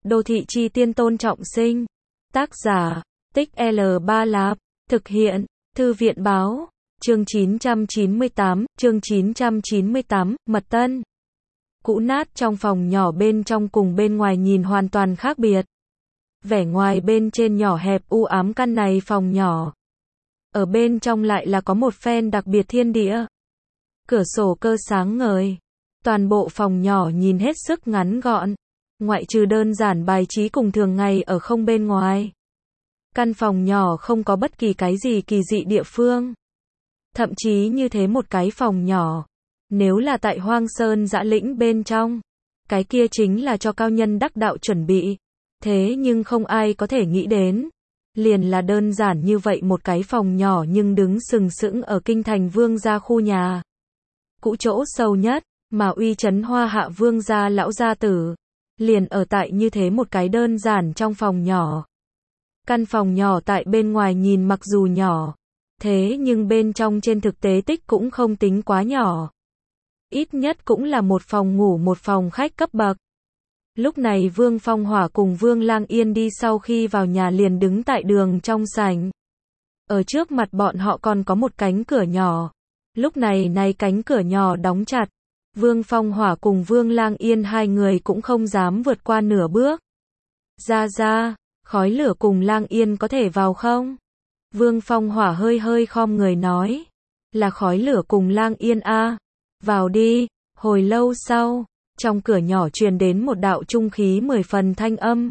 Đô thị chi tiên Tôn Trọng Sinh. Tác giả, Tích L3 Lạp. Thực hiện, Thư viện báo. Chương 998, Mật Tân. Cũ nát trong phòng nhỏ bên trong cùng bên ngoài nhìn hoàn toàn khác biệt. Vẻ ngoài bên trên nhỏ hẹp u ám căn này phòng nhỏ. Ở bên trong lại là có một phen đặc biệt thiên địa. Cửa sổ cơ sáng ngời. Toàn bộ phòng nhỏ nhìn hết sức ngắn gọn. Ngoại trừ đơn giản bài trí cùng thường ngày ở không bên ngoài. Căn phòng nhỏ không có bất kỳ cái gì kỳ dị địa phương. Thậm chí như thế một cái phòng nhỏ. Nếu là tại Hoang Sơn Dã Lĩnh bên trong. Cái kia chính là cho cao nhân đắc đạo chuẩn bị. Thế nhưng không ai có thể nghĩ đến. Liền là đơn giản như vậy một cái phòng nhỏ nhưng đứng sừng sững ở kinh thành vương gia khu nhà. Cũ chỗ sâu nhất, mà uy chấn Hoa Hạ vương gia lão gia tử. Liền ở tại như thế một cái đơn giản trong phòng nhỏ. Căn phòng nhỏ tại bên ngoài nhìn mặc dù nhỏ. Thế nhưng bên trong trên thực tế tích cũng không tính quá nhỏ. Ít nhất cũng là một phòng ngủ một phòng khách cấp bậc. Lúc này Vương Phong Hỏa cùng Vương Lang Yên đi sau khi vào nhà liền đứng tại đường trong sảnh. Ở trước mặt bọn họ còn có một cánh cửa nhỏ. Lúc này cánh cửa nhỏ đóng chặt. Vương Phong Hỏa cùng Vương Lang Yên hai người cũng không dám vượt qua nửa bước. Ra, khói lửa cùng Lang Yên có thể vào không? Vương Phong Hỏa hơi khom người nói. Là khói lửa cùng Lang Yên a. Vào đi. Hồi lâu sau, trong cửa nhỏ truyền đến một đạo trung khí 10 phần thanh âm.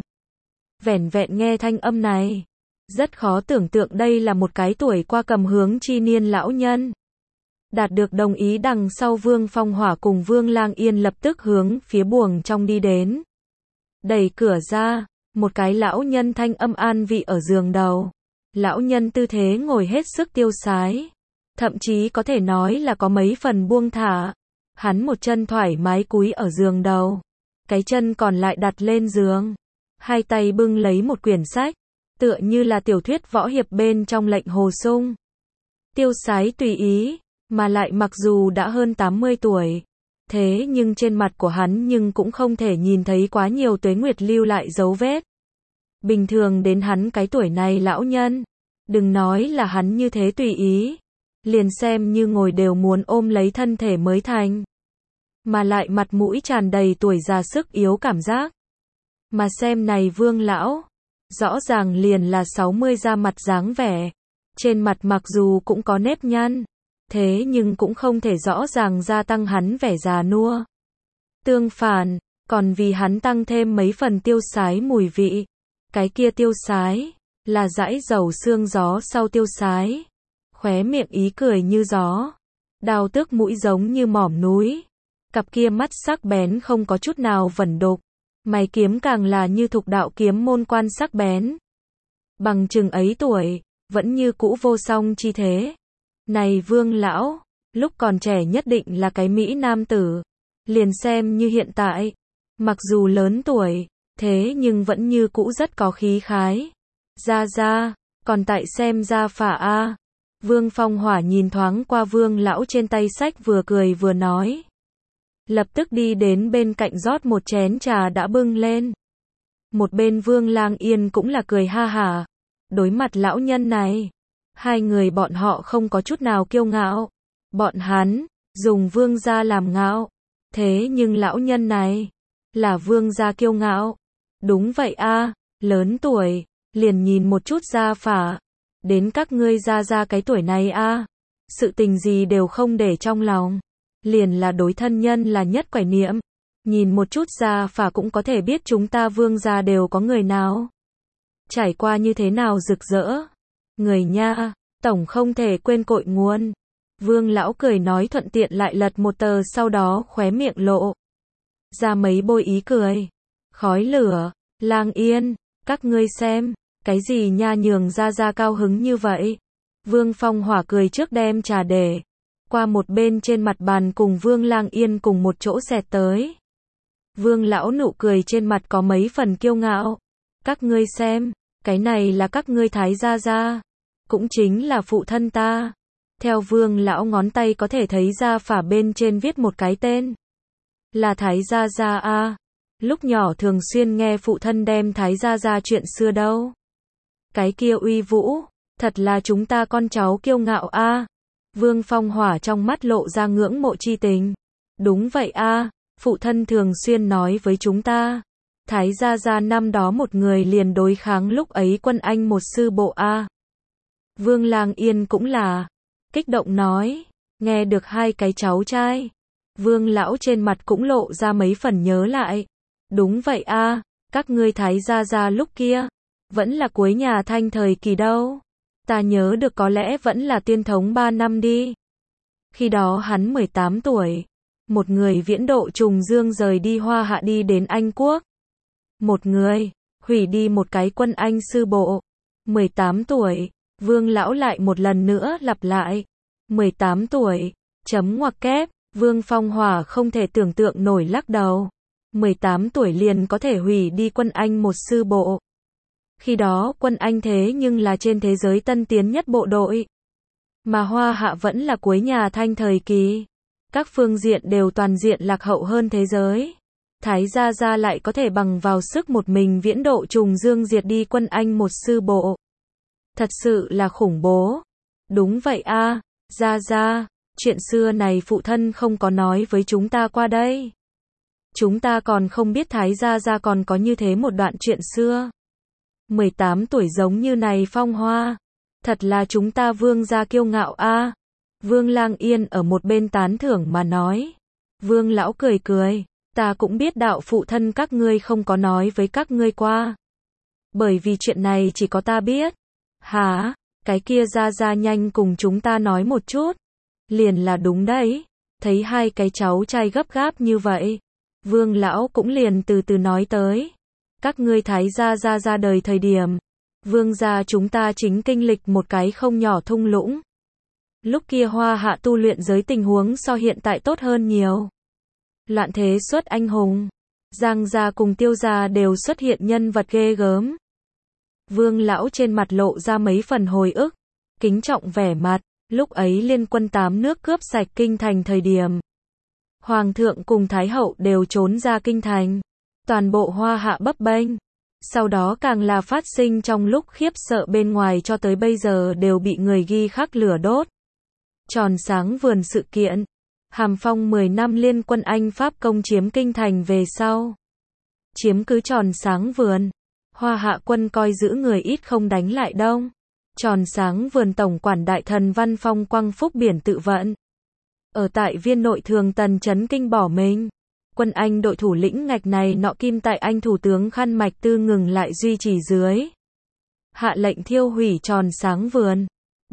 Vẻn vẹn nghe thanh âm này. Rất khó tưởng tượng đây là một cái tuổi qua cầm hướng chi niên lão nhân. Đạt được đồng ý đằng sau Vương Phong Hỏa cùng Vương Lang Yên lập tức hướng phía buồng trong đi đến. Đẩy cửa ra, một cái lão nhân thanh âm an vị ở giường đầu. Lão nhân tư thế ngồi hết sức tiêu sái. Thậm chí có thể nói là có mấy phần buông thả. Hắn một chân thoải mái cúi ở giường đầu. Cái chân còn lại đặt lên giường. Hai tay bưng lấy một quyển sách. Tựa như là tiểu thuyết võ hiệp bên trong lệnh hồ sung. Tiêu sái tùy ý. Mà lại mặc dù đã hơn 80 tuổi. Thế nhưng trên mặt của hắn nhưng cũng không thể nhìn thấy quá nhiều tuế nguyệt lưu lại dấu vết. Bình thường đến hắn cái tuổi này lão nhân. Đừng nói là hắn như thế tùy ý. Liền xem như ngồi đều muốn ôm lấy thân thể mới thành. Mà lại mặt mũi tràn đầy tuổi già sức yếu cảm giác. Mà xem này Vương lão. Rõ ràng liền là 60 ra mặt dáng vẻ. Trên mặt mặc dù cũng có nếp nhăn. Thế nhưng cũng không thể rõ ràng gia tăng hắn vẻ già nua. Tương phản, còn vì hắn tăng thêm mấy phần tiêu sái mùi vị. Cái kia tiêu sái, là dãi dầu xương gió sau tiêu sái. Khóe miệng ý cười như gió. Đao tước mũi giống như mỏm núi. Cặp kia mắt sắc bén không có chút nào vẩn đục. Mày kiếm càng là như thục đạo kiếm môn quan sắc bén. Bằng chừng ấy tuổi, vẫn như cũ vô song chi thế. Này Vương lão, lúc còn trẻ nhất định là cái Mỹ nam tử. Liền xem như hiện tại. Mặc dù lớn tuổi, thế nhưng vẫn như cũ rất có khí khái. Ra, còn tại xem ra phả a. Vương Phong Hỏa nhìn thoáng qua Vương lão trên tay sách vừa cười vừa nói. Lập tức đi đến bên cạnh rót một chén trà đã bưng lên. Một bên Vương Lang Yên cũng là cười ha hả. Đối mặt lão nhân này. Hai người bọn họ không có chút nào kiêu ngạo. Bọn hắn, dùng vương gia làm ngạo. Thế nhưng lão nhân này, là vương gia kiêu ngạo. Đúng vậy a, lớn tuổi, liền nhìn một chút gia phả. Đến các ngươi ra cái tuổi này a, sự tình gì đều không để trong lòng. Liền là đối thân nhân là nhất quải niệm. Nhìn một chút gia phả cũng có thể biết chúng ta vương gia đều có người nào. Trải qua như thế nào rực rỡ. Người nha, tổng không thể quên cội nguồn. Vương lão cười nói thuận tiện lại lật một tờ sau đó khóe miệng lộ. Ra mấy bôi ý cười. Khói lửa, Lang Yên, các ngươi xem, cái gì nha nhường ra cao hứng như vậy. Vương Phong Hỏa cười trước đem trà để. Qua một bên trên mặt bàn cùng Vương Lang Yên cùng một chỗ xẹt tới. Vương lão nụ cười trên mặt có mấy phần kiêu ngạo. Các ngươi xem, cái này là các ngươi thái gia. Cũng chính là phụ thân ta. Theo Vương lão ngón tay có thể thấy ra phả bên trên viết một cái tên. Là thái gia a. Lúc nhỏ thường xuyên nghe phụ thân đem Thái gia ra chuyện xưa đâu. Cái kia uy vũ, thật là chúng ta con cháu kiêu ngạo a. Vương Phong Hỏa trong mắt lộ ra ngưỡng mộ chi tình. Đúng vậy a, phụ thân thường xuyên nói với chúng ta. Thái gia năm đó một người liền đối kháng lúc ấy quân Anh một sư bộ a. Vương Lang Yên cũng là kích động nói, nghe được hai cái cháu trai. Vương lão trên mặt cũng lộ ra mấy phần nhớ lại. Đúng vậy a, các ngươi Thái gia lúc kia, vẫn là cuối nhà Thanh thời kỳ đâu. Ta nhớ được có lẽ vẫn là Tiên Thống 3 năm đi. Khi đó hắn 18 tuổi. Một người viễn độ trùng dương rời đi Hoa Hạ đi đến Anh Quốc. Một người, hủy đi một cái quân Anh sư bộ. 18 tuổi, Vương lão lại một lần nữa lặp lại. 18 tuổi, chấm ngoặc kép, Vương Phong Hỏa không thể tưởng tượng nổi lắc đầu. 18 tuổi liền có thể hủy đi quân Anh một sư bộ. Khi đó quân Anh thế nhưng là trên thế giới tân tiến nhất bộ đội. Mà Hoa Hạ vẫn là cuối nhà Thanh thời kỳ. Các phương diện đều toàn diện lạc hậu hơn thế giới. Thái gia lại có thể bằng vào sức một mình viễn độ trùng dương diệt đi quân Anh một sư bộ. Thật sự là khủng bố. Đúng vậy a, gia, chuyện xưa này phụ thân không có nói với chúng ta qua đây. Chúng ta còn không biết Thái gia còn có như thế một đoạn chuyện xưa. 18 tuổi giống như này phong hoa. Thật là chúng ta Vương gia kiêu ngạo a. Vương Lang Yên ở một bên tán thưởng mà nói. Vương lão cười cười, ta cũng biết đạo phụ thân các ngươi không có nói với các ngươi qua. Bởi vì chuyện này chỉ có ta biết. Hả, cái kia gia nhanh cùng chúng ta nói một chút. Liền là đúng đấy. Thấy hai cái cháu trai gấp gáp như vậy. Vương lão cũng liền từ từ nói tới. Các ngươi Thái gia ra đời thời điểm. Vương gia chúng ta chính kinh lịch một cái không nhỏ thung lũng. Lúc kia Hoa Hạ tu luyện giới tình huống so hiện tại tốt hơn nhiều. Loạn thế xuất anh hùng. Giang gia cùng Tiêu gia đều xuất hiện nhân vật ghê gớm. Vương lão trên mặt lộ ra mấy phần hồi ức. Kính trọng vẻ mặt. Lúc ấy liên quân 8 nước cướp sạch kinh thành thời điểm. Hoàng thượng cùng Thái hậu đều trốn ra kinh thành. Toàn bộ Hoa Hạ bấp bênh. Sau đó càng là phát sinh trong lúc khiếp sợ bên ngoài cho tới bây giờ đều bị người ghi khắc lửa đốt. Tròn sáng vườn sự kiện. Hàm Phong 10 năm liên quân Anh Pháp công chiếm kinh thành về sau. Chiếm cứ tròn sáng vườn. Hoa Hạ quân coi giữ người ít không đánh lại đông. Tròn sáng vườn tổng quản đại thần Văn Phong Quang Phúc biển tự vận. Ở tại viên nội thường tần chấn kinh bỏ mình. Quân Anh đội thủ lĩnh ngạch này nọ kim tại Anh thủ tướng Khăn Mạch Tư ngừng lại duy trì dưới. Hạ lệnh thiêu hủy tròn sáng vườn.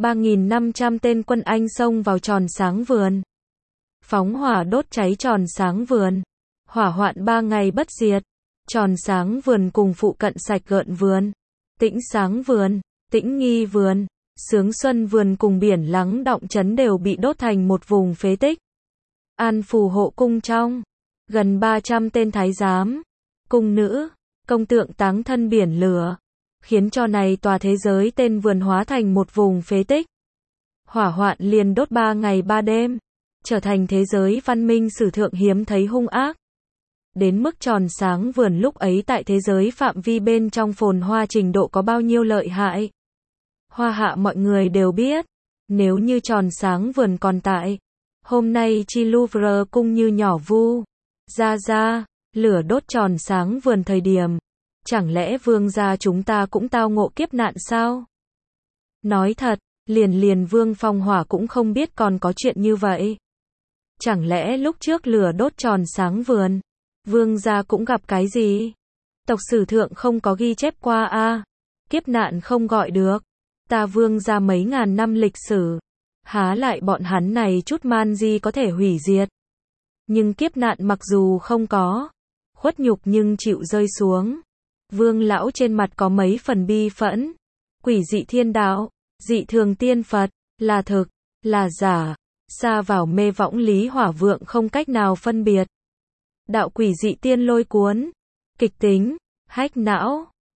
3.500 tên quân Anh xông vào tròn sáng vườn. Phóng hỏa đốt cháy tròn sáng vườn. Hỏa hoạn 3 ngày bất diệt. Tròn sáng vườn cùng phụ cận sạch gợn vườn. Tĩnh sáng vườn, Tĩnh nghi vườn, Sướng xuân vườn cùng biển lắng động trấn đều bị đốt thành một vùng phế tích. An phù hộ cung trong. Gần 300 tên thái giám, cung nữ, công tượng táng thân biển lửa. Khiến cho này tòa thế giới tên vườn hóa thành một vùng phế tích. Hỏa hoạn liền đốt 3 ngày 3 đêm. Trở thành thế giới văn minh sử thượng hiếm thấy hung ác. Đến mức tròn sáng vườn lúc ấy tại thế giới phạm vi bên trong phồn hoa trình độ có bao nhiêu lợi hại. Hoa Hạ mọi người đều biết. Nếu như tròn sáng vườn còn tại. Hôm nay chi Louvre cung như nhỏ vu. Ra, lửa đốt tròn sáng vườn thời điểm. Chẳng lẽ vương gia chúng ta cũng tao ngộ kiếp nạn sao? Nói thật, liền Vương Phong Hỏa cũng không biết còn có chuyện như vậy. Chẳng lẽ lúc trước lửa đốt tròn sáng vườn, vương gia cũng gặp cái gì? Tộc sử thượng không có ghi chép qua a. Kiếp nạn không gọi được. Ta vương gia mấy ngàn năm lịch sử. Há lại bọn hắn này chút man di có thể hủy diệt. Nhưng kiếp nạn mặc dù không có. Khuất nhục nhưng chịu rơi xuống. Vương lão trên mặt có mấy phần bi phẫn. Quỷ dị thiên đạo, dị thường tiên Phật, là thực, là giả. Xa vào mê võng lý hỏa vượng không cách nào phân biệt. Đạo quỷ dị tiên lôi cuốn, kịch tính, hách não,